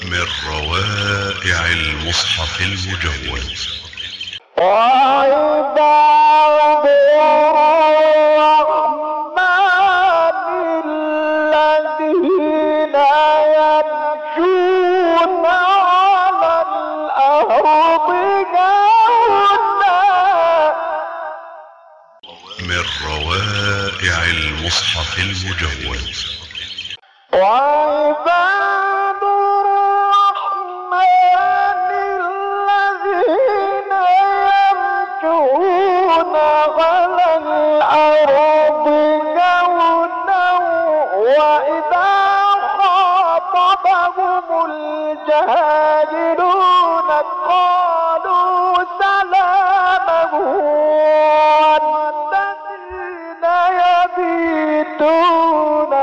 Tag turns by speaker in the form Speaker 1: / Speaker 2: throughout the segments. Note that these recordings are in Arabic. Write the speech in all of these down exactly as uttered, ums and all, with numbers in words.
Speaker 1: من روائع المصحف المجود.
Speaker 2: وعباد الرحمن الذين يمشون على الأرض هونا.
Speaker 1: من روائع المصحف المجود.
Speaker 2: وعباد الرحمن الذين يمشون على الأرض هونا وإذا خاطبهم الجاهلون قالوا سلاما والذين يبيتون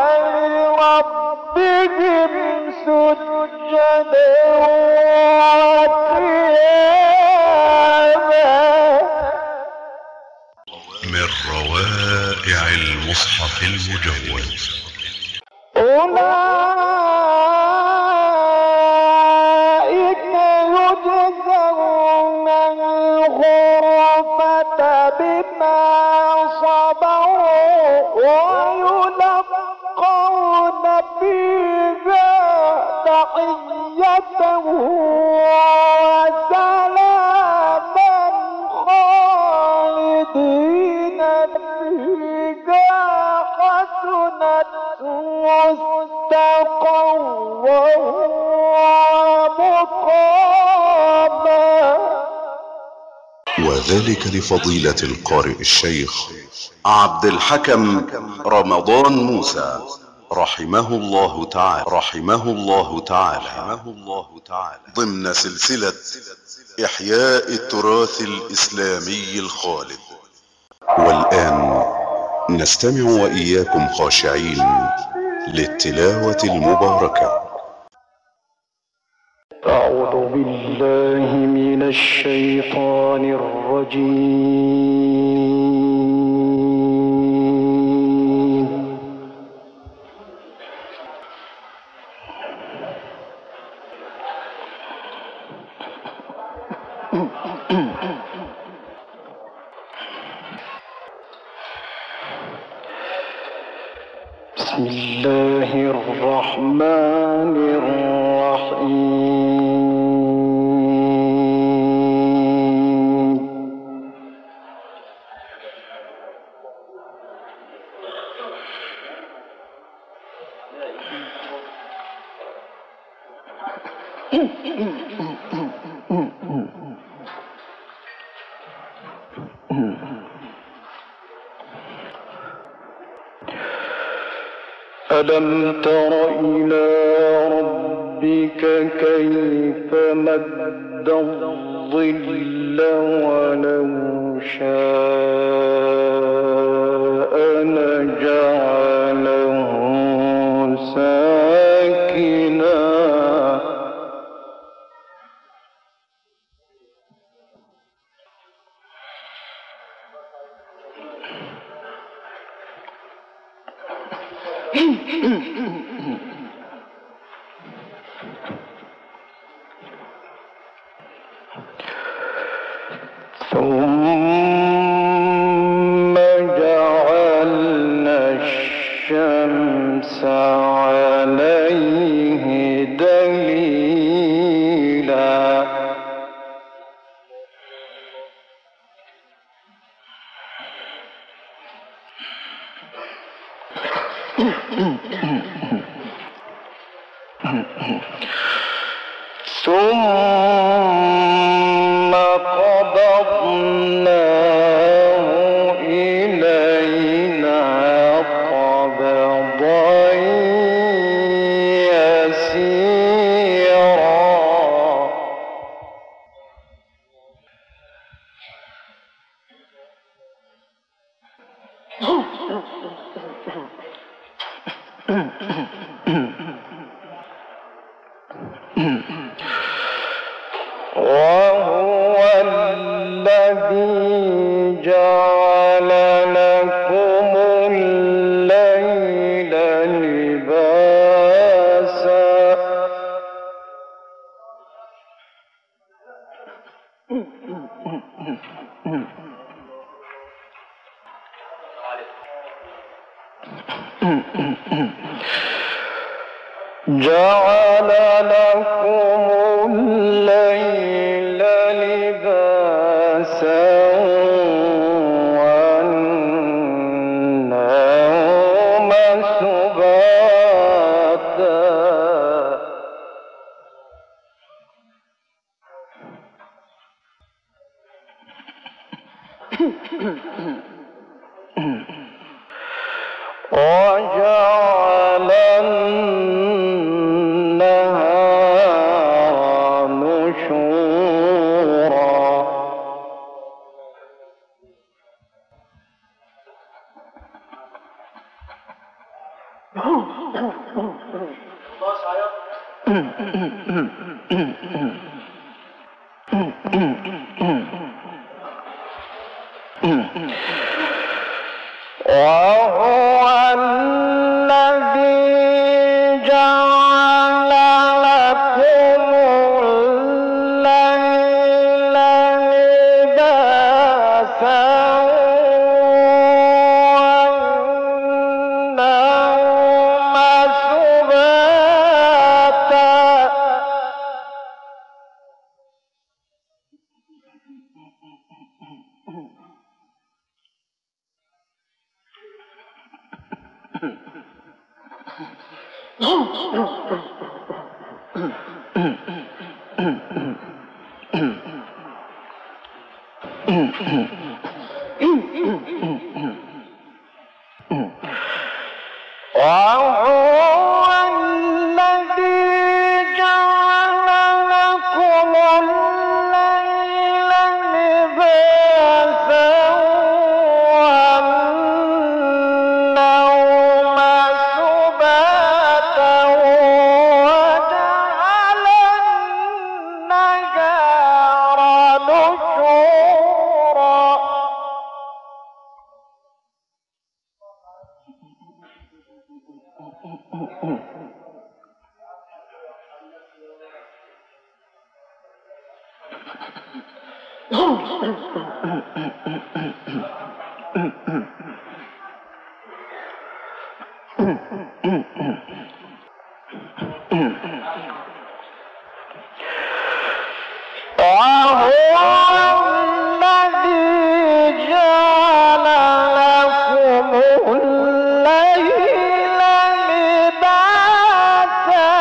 Speaker 2: لربهم سجدا وقياما.
Speaker 1: من روائع المصحف المجود.
Speaker 2: أولئك يجزون الغرفة بما صبروا ويلقون فيها تحية وسلاما خالدين فيها حسنت مستقرا ومقاما.
Speaker 3: وذلك لفضيلة القارئ الشيخ عبد الحكم رمضان موسى رحمه الله تعالى رحمه الله تعالى رحمه الله تعالى ضمن سلسلة إحياء التراث الإسلامي الخالد. والآن نستمع وإياكم خاشعين للتلاوة المباركة.
Speaker 2: أعوذ بالله من الشيطان الرجيم. بسم الله الرحمن الرحيم. ألم تر إلى ربك كيف مد الظل ولو شاء لجعله ساكنا ثم جعلنا الشمس عليه دليلا ثم قبضناه إلينا قبضا يسيرا وهو الذي جعل لكم الليل لباسا جعل لكم الليل لباسا والنوم سباتا وجعل النهار نشورا وهو الذي جعل لكم الليل لباسا والنوم سباتا وهو الذي جعل لكم الليل لباسا والنوم سباتا وجعل النهار نشورا وهو الذي جعل لكم الليل لباسا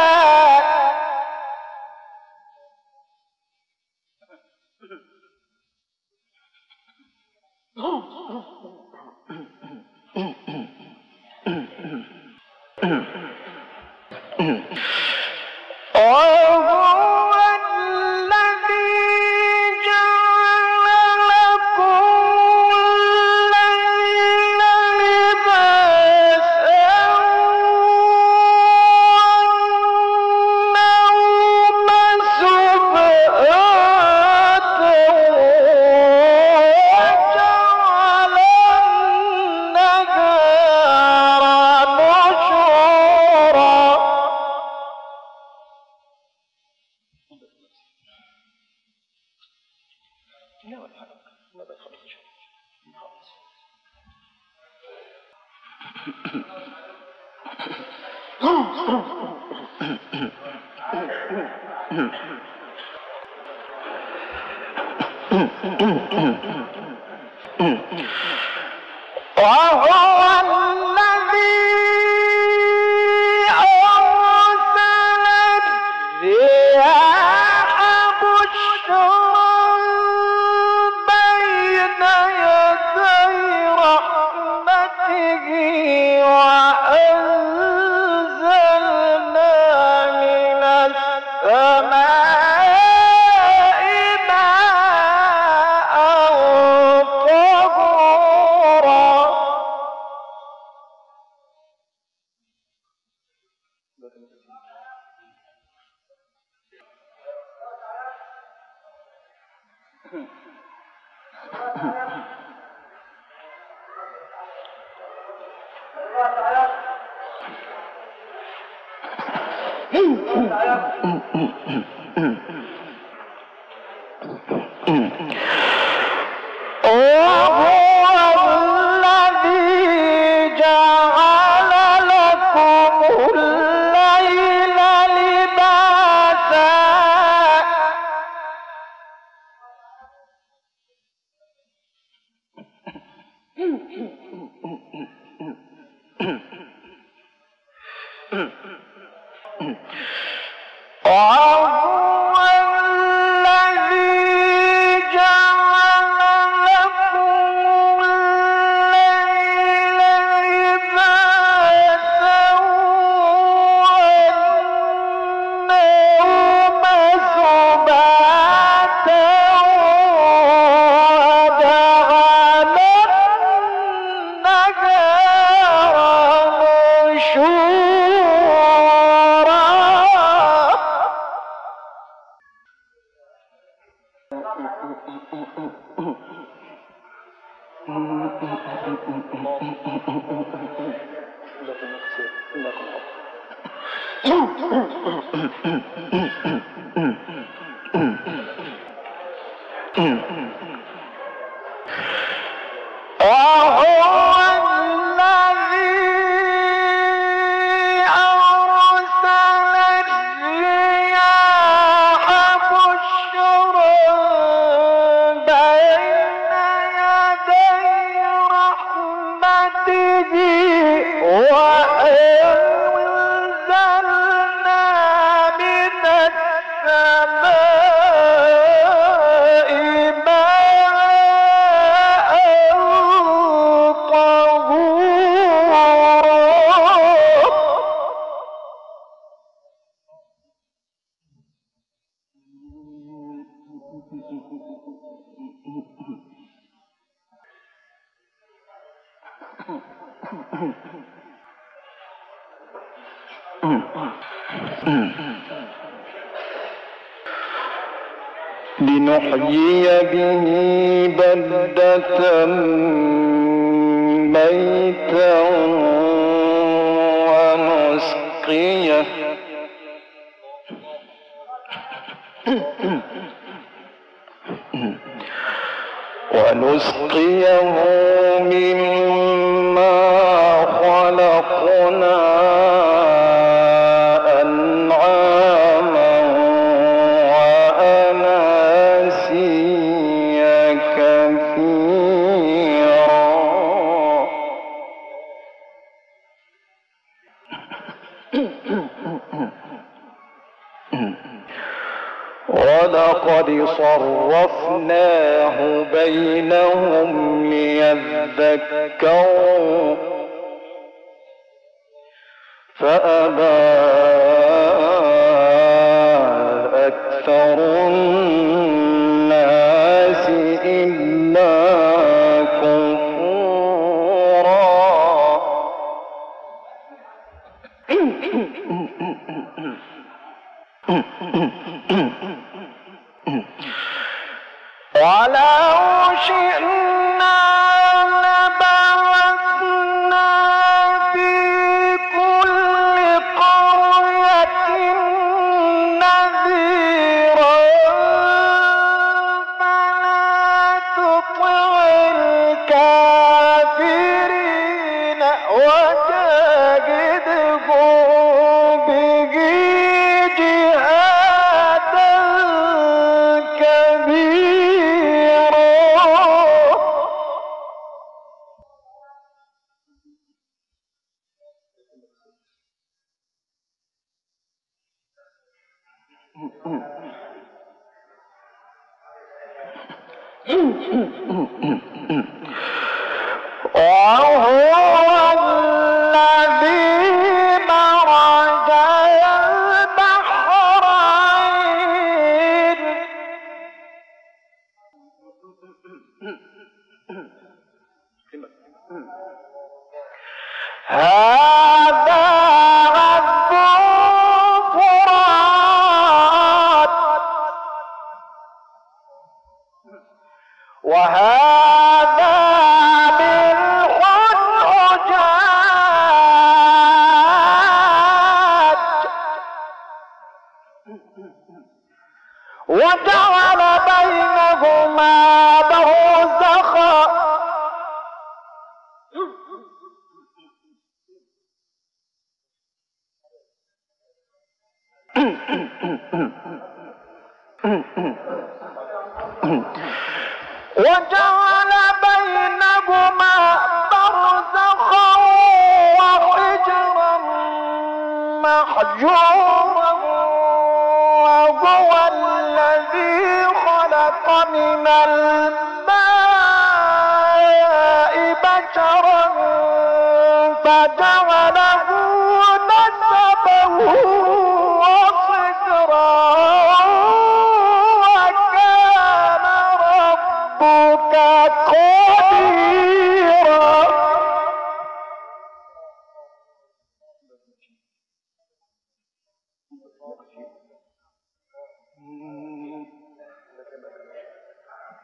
Speaker 2: وهو الذي جعل لكم الليل لباسا والنوم سباتا وجعل النهار نشورا وهو الذي أرسل الرياح بشرا بين يدي رحمته وأنزلنا من السماء ماء طهورا وهو الذي جعل لكم لنحيي به بلدة ميتا ونسقيه ونسقيه مما خلقنا أنعاما وأناسيا كثيرا ولقد صرفناه بينهم ليذكروا فأبى أكثر الناس إلا كفورا. ولو شئنا لبعثنا في كل قرية نذيرا فلا تطع الكافرين وجاهدهم به جهادا كبيرا. وهو الذي مرج البحرين هذا عذب فرات وهذا ملح أجاج وجعل بينهما برزخا وجعل بينهما برزخا وحجرا محجورا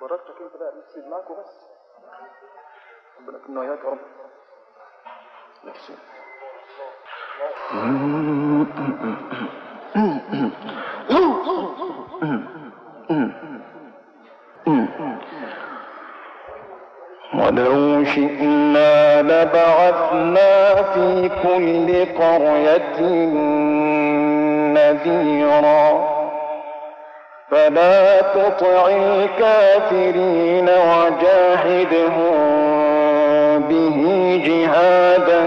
Speaker 4: ورقتك انت بقى نفسي معاك وبس. ربنا يكون وياك يا رب. نفسي ولو شئنا لبعثنا في كل قرية نذيرا فلا تطع الكافرين وجاهدهم به جهادا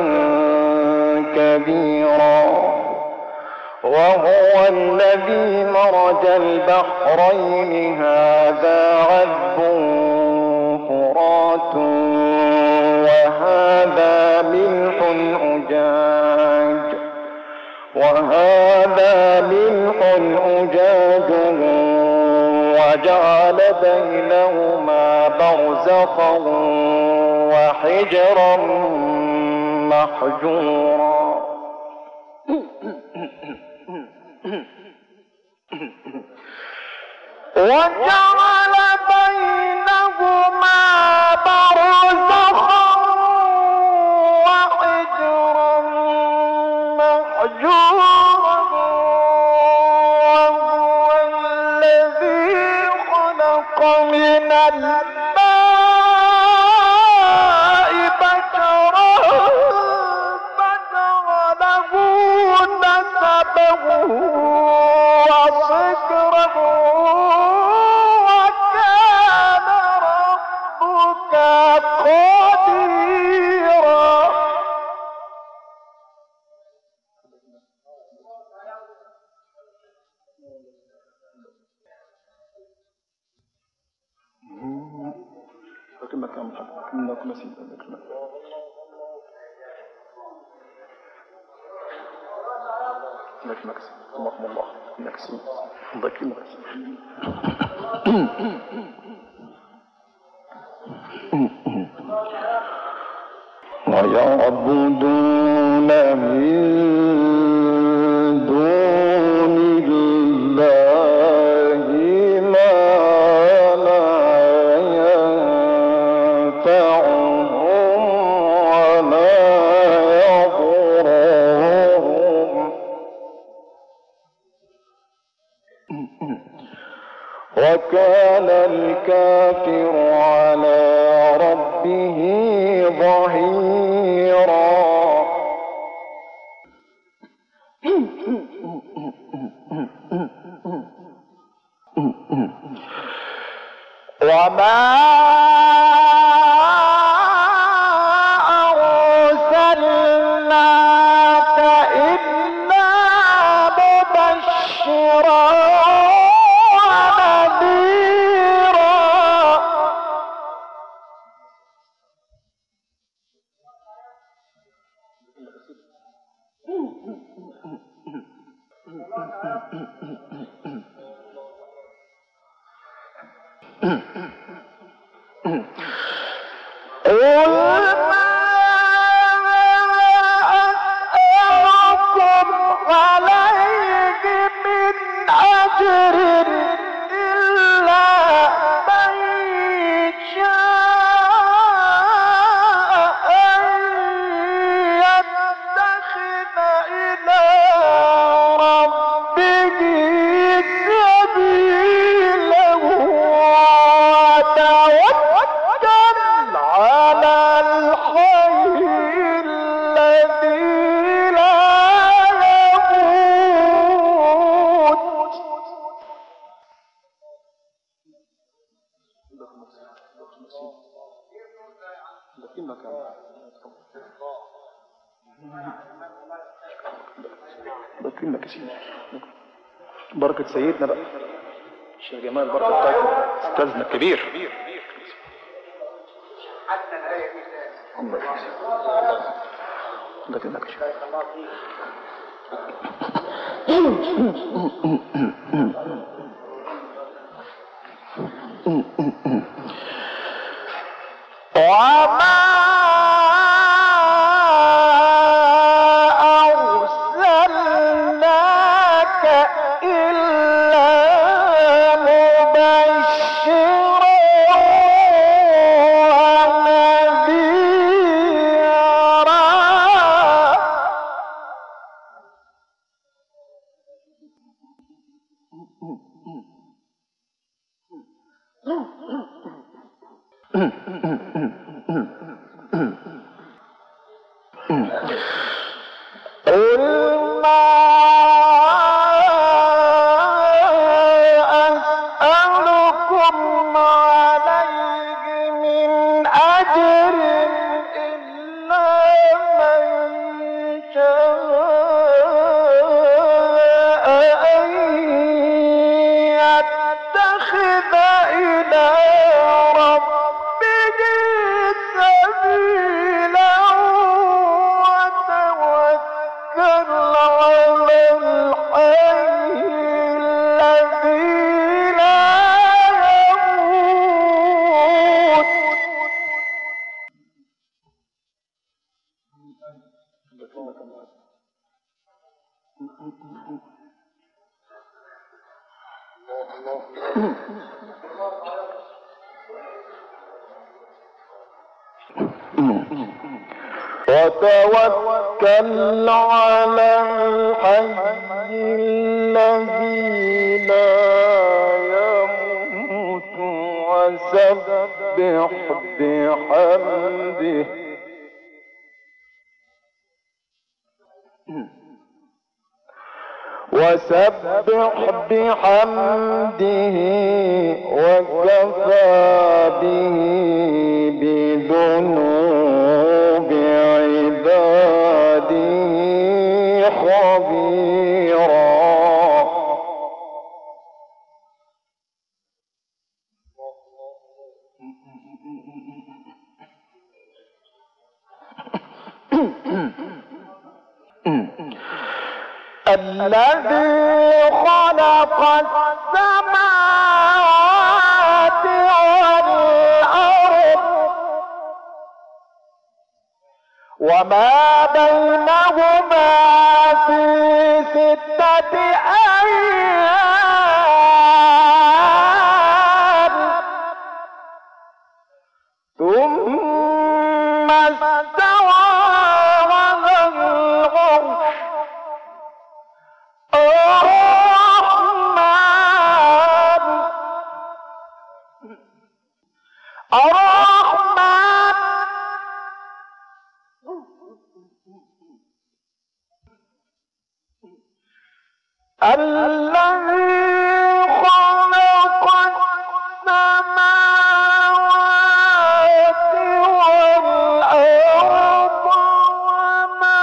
Speaker 4: كبيرا وهو الذي مرج البحرين هذا عذب فرات وهذا ملح أجاج وهذا ملح أجاج وجعل بينهما برزخا وحجرا محجورا وجعل بينهما برزخا وحجرا محجورا وهو الذي خلق من الماء بشرا فجعله نسبه وصهره وكان ربك قديرا. لكنك أمحك لكنك نسيت لكنك لكنك اللهم الله إنك سيد لكنك ويعبدون من دون الله ما لا ينفعهم ولا يضرهم وكان الكافر على ربه ظهيرا. وما أرسلناك إلا مبشرا ونذيرا. قل ما أسألكم عليه من أجر إلا من شاء أن يتخذ إلى ربه سبيلا وتوكل على الحي الذي لا يموت. لكنك سيدي بركة سيدنا بقى الشيخ جمال بركة بتاعتنا استاذنا الكبير. لكنك سيدي وما أرسلناك إلا مبشرا
Speaker 2: وتوكل على الحي الذي لا يموت وسبح بحمده وسبح بحمده وكفى به بذنوب عباده خبيرا. الذي خلق السماوات والأرض وما بينهما في ستة أيام ثم استوى على العرش. الذي خلق السماوات والأرض وما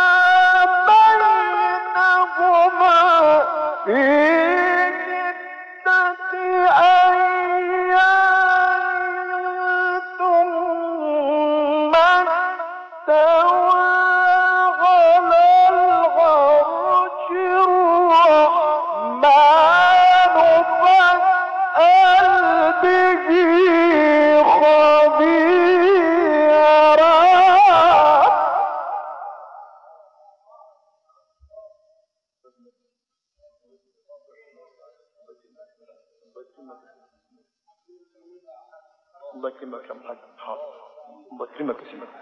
Speaker 2: بينهما في ستة أيام ثم استوى على العرش. الله يكرمك يا محمد. حاضر. الله يكرمك يا سيدي.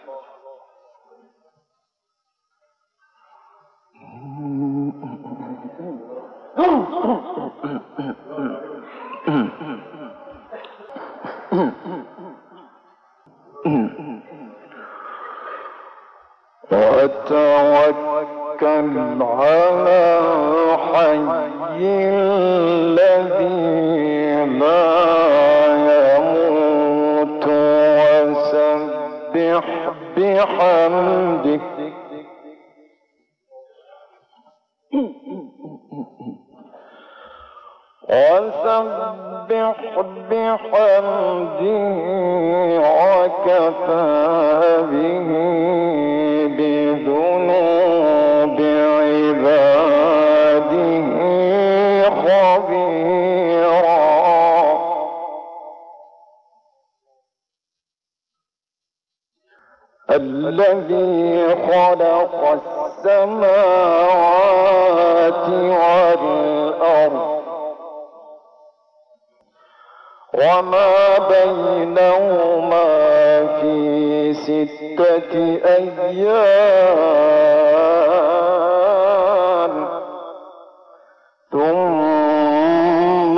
Speaker 2: وتوكل على الحي الذي لا يموت وسبح بحمده وسبح بحمده وكفى به بذنوب عباده خبيرا. الذي خلق السماوات والأرض وما بينهما في ستة أيام ثم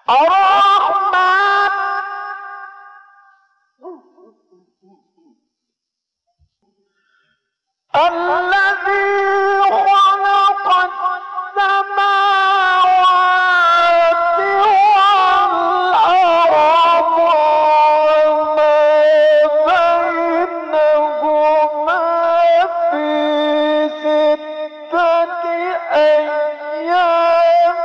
Speaker 2: الرحمن الذي خلق السماوات والأرض وما بينهما في ستة أيام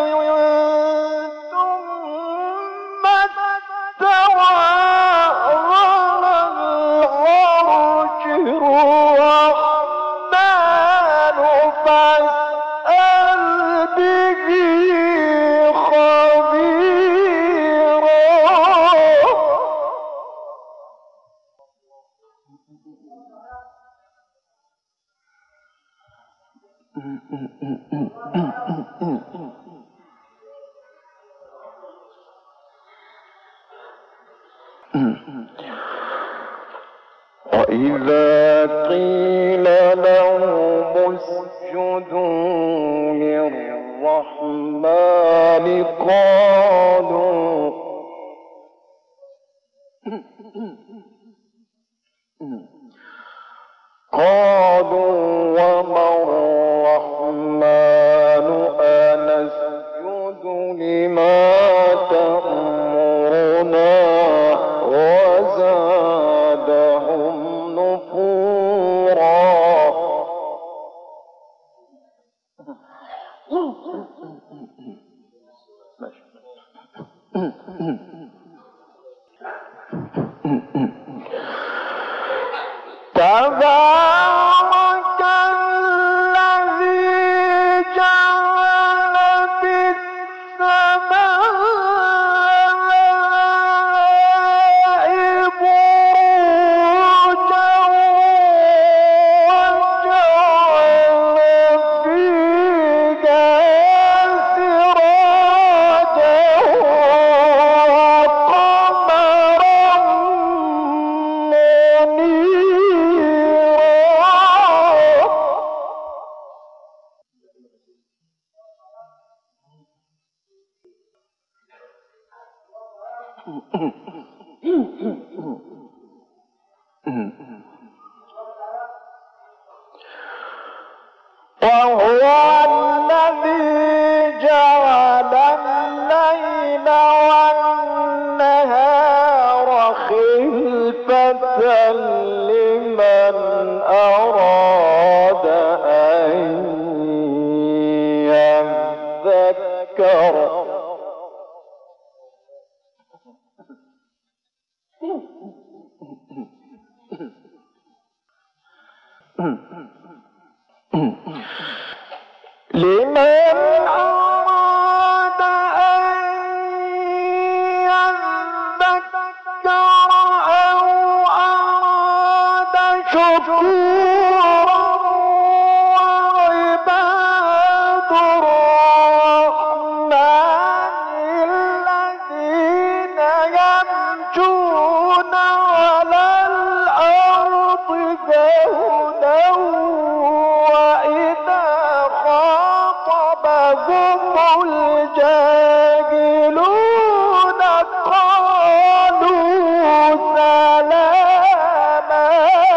Speaker 2: ثم استوى على العرش الرحمن فاسأل به خبيرا. وإذا قيل لهم اسجدوا للرحمن قالوا قالوا وما الرحمن أنسجد لما تأمرنا وزادهم نفورا. تبارك الذي جعل في السماء بروجا وجعل فيها سراجا وقمرا وهو الذي جعل الليل والنهار خلفة لمن أراد أن يذكر. لمن أراد أن يذكر أو أراد شكورا. وعباد الرحمن الذين يمشون على الأرض هونا وإذا خاطبهم الجاهلون قالوا سلاما.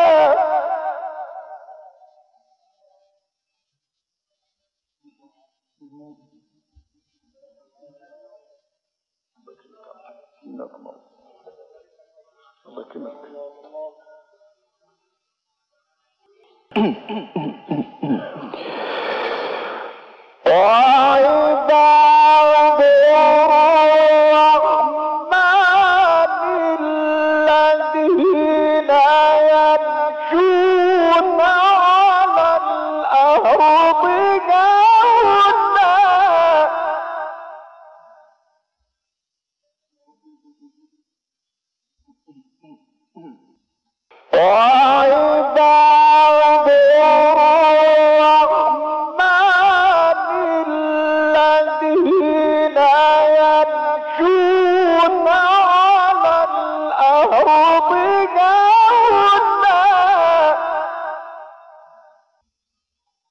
Speaker 2: وعباد الرحمن الذين يمشون على الأرض هونا وعباد الرحمن الذين يمشون على الأرض هونا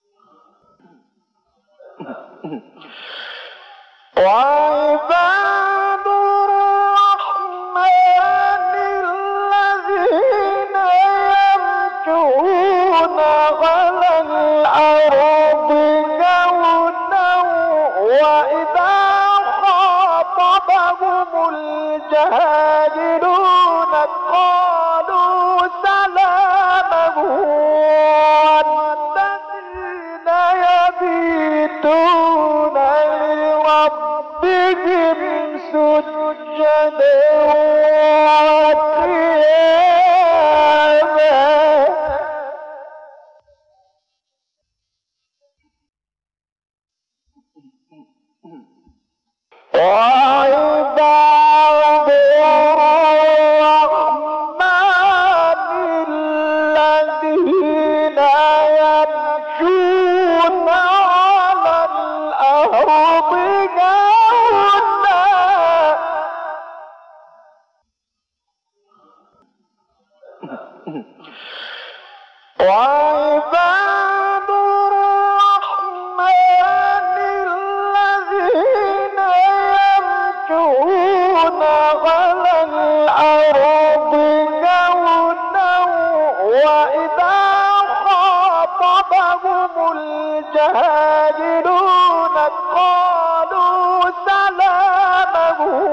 Speaker 2: وعباد وإذا خاطبهم الجاهلون قالوا سلاما والذين يبيتون لربهم سجدا وعباد الرحمن الذين يمشون على الأرض هونا وعباد الرحمن الذين يمشون على الأرض هونا وإذا خاطبهم الجاهلون قالوا سلاما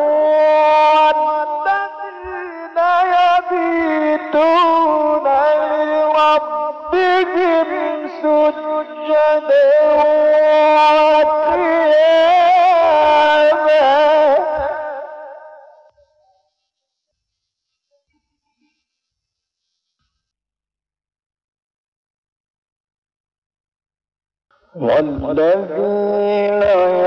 Speaker 2: والذين يبيتون لربهم سجدا والذين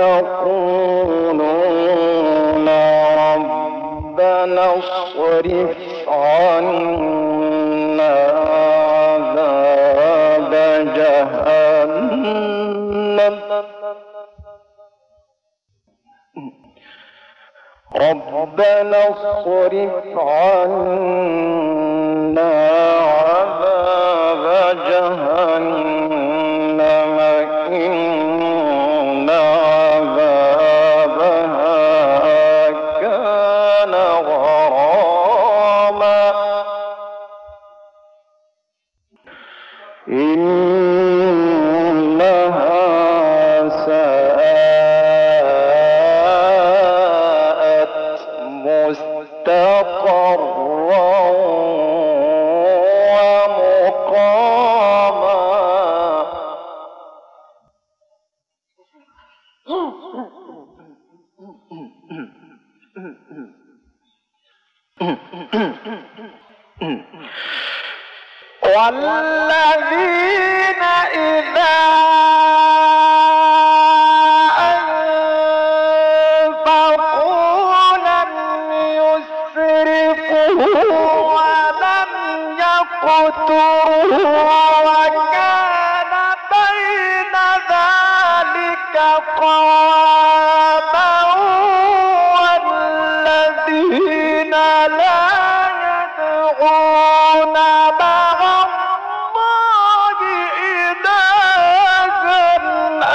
Speaker 2: يقولون ربنا اصرف عنا عذاب جهنم ربنا اصرف عنا عذاب جهنم إن عذابها كان غراما إنها ساءت مستقرا ومقاما والذين إذا أنفقوا لم يسرفوا ولم يقتروا وكان بين ذلك قواما والذين لا يدعون مع الله إلها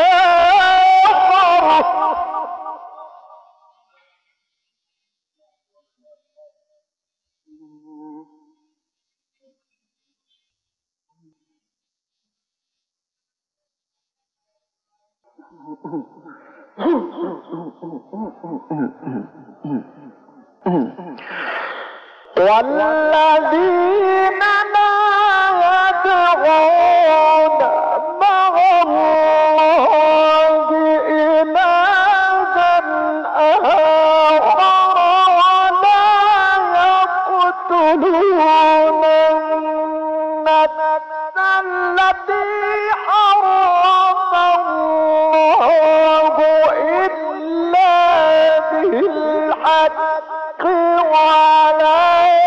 Speaker 2: آخر والذين لا يدعون مع الله إلها آخر ولا يقتلون النفس التي حرم الله إلا بالحق ولا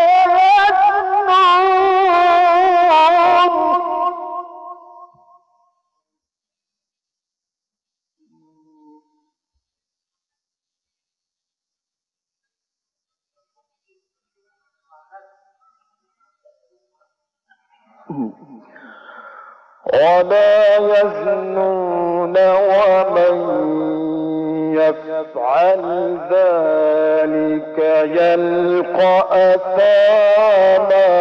Speaker 2: ولا يزنون ومن يفعل ذلك يلقى أثاما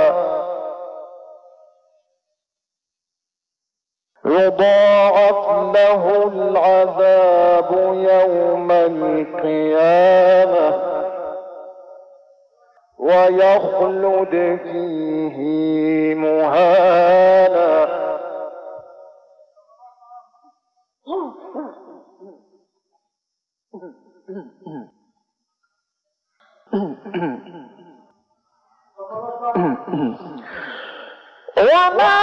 Speaker 2: يضاعف له العذاب يوم القيامة ويخلد فيه مهانا. وما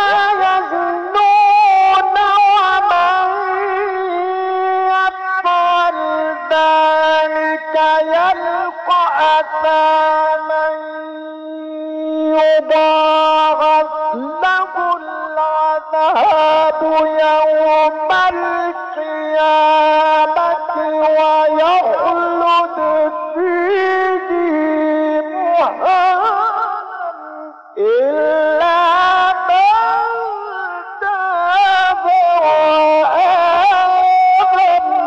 Speaker 2: يزنون ومن يفعل ذلك يلقى أثاما يضاعف له العذاب يوم القيامة ويخلد فيه مهانا إلا من تاب وآمن.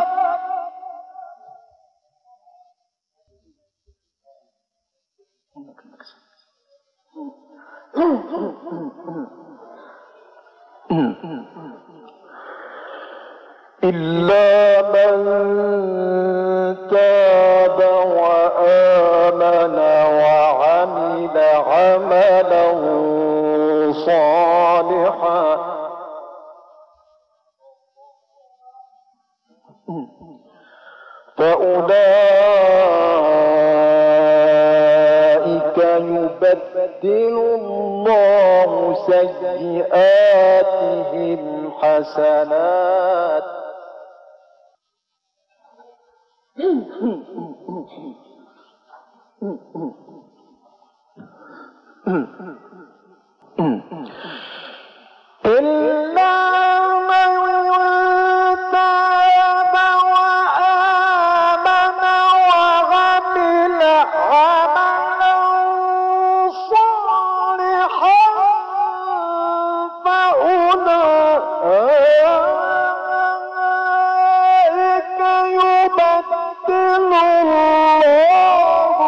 Speaker 2: إلا من تاب وآمن وعمل عملا صالحا فأولئك يبدل الله سيئاتهم حسنات إلا من تاب وآمن وعمل عملا صالحا فأولئك يبدل الله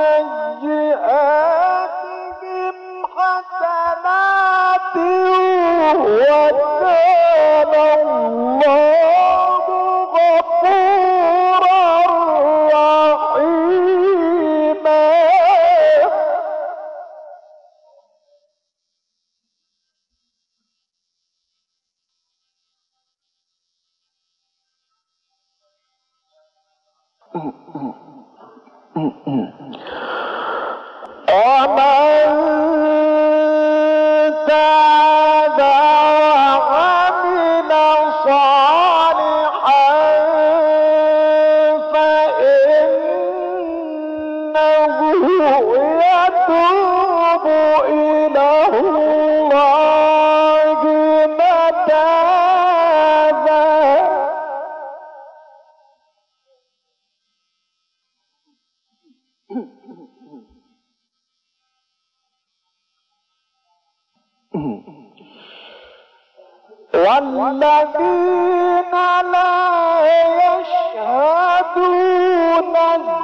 Speaker 2: سيئاتهم حسنات وكان الله غفورا رحيما. ومن تاب وعمل صالحا فإنه يتوب إلى الله متابا. والذين لا يشهدون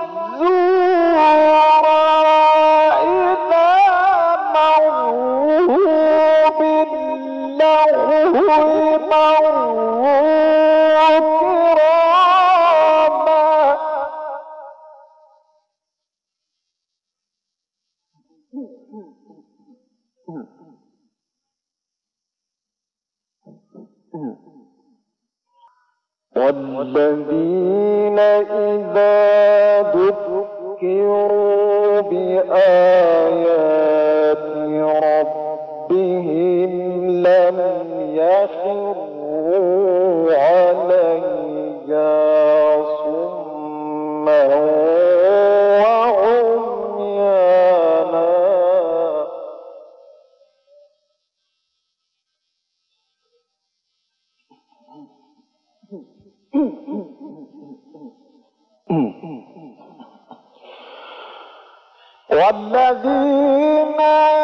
Speaker 2: الزور إذا مروا باللغو مروا كراما. والذين إذا ذكروا بآيات ربهم لم يخروا عليها صما وعميانا. والذين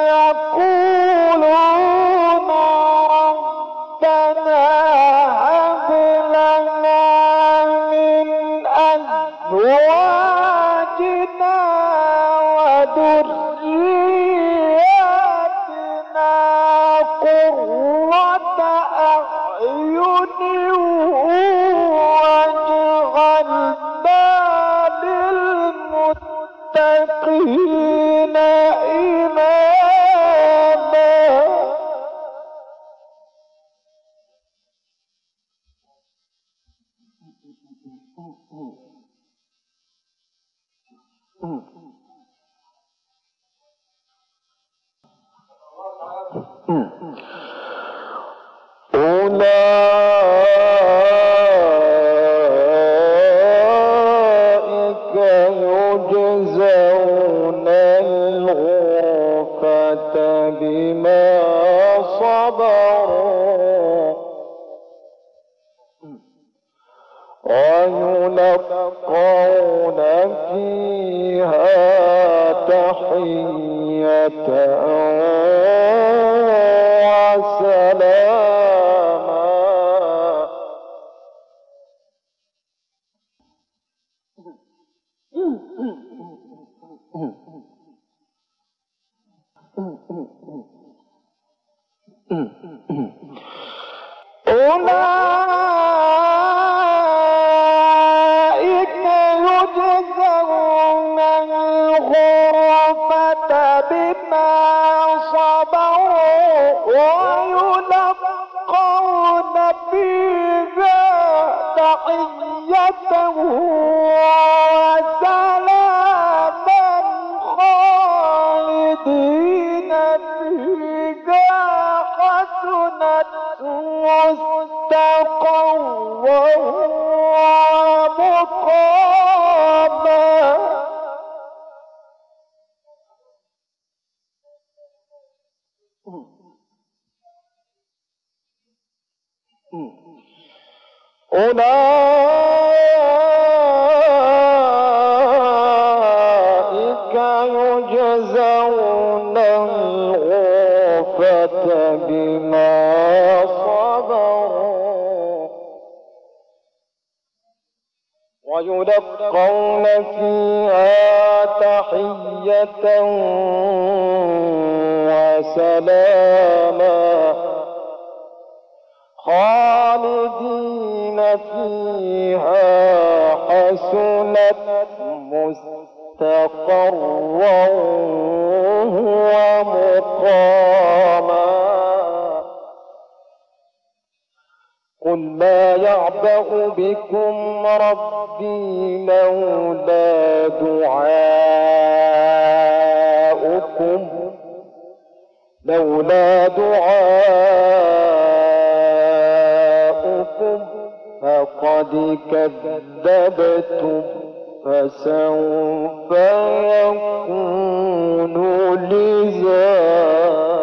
Speaker 2: يقولون ربنا هب لنا من أزواجنا وذرياتنا قرة أعين وجعلنا للمتقين إماما. أولئك يجزون الغرفة بما صبروا ويلقون فيها تحية وسلاما. أولئك يجزون الغرفة بما صبروا ويلقون فيها تحية وسلاما خالدين فيها حسنت مستقرا ومقاما. أولئك يجزون الغرفة بما صبروا ويلقون فيها تحية وسلاما خالدين فيها حسنت مستقرا ومقاما. قل ما يعبأ بكم ربي لولا دعاؤكم لولا دعاؤكم فقد كذبتم فسوف يكون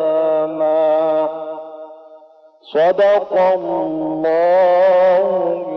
Speaker 2: لزاما. صدق الله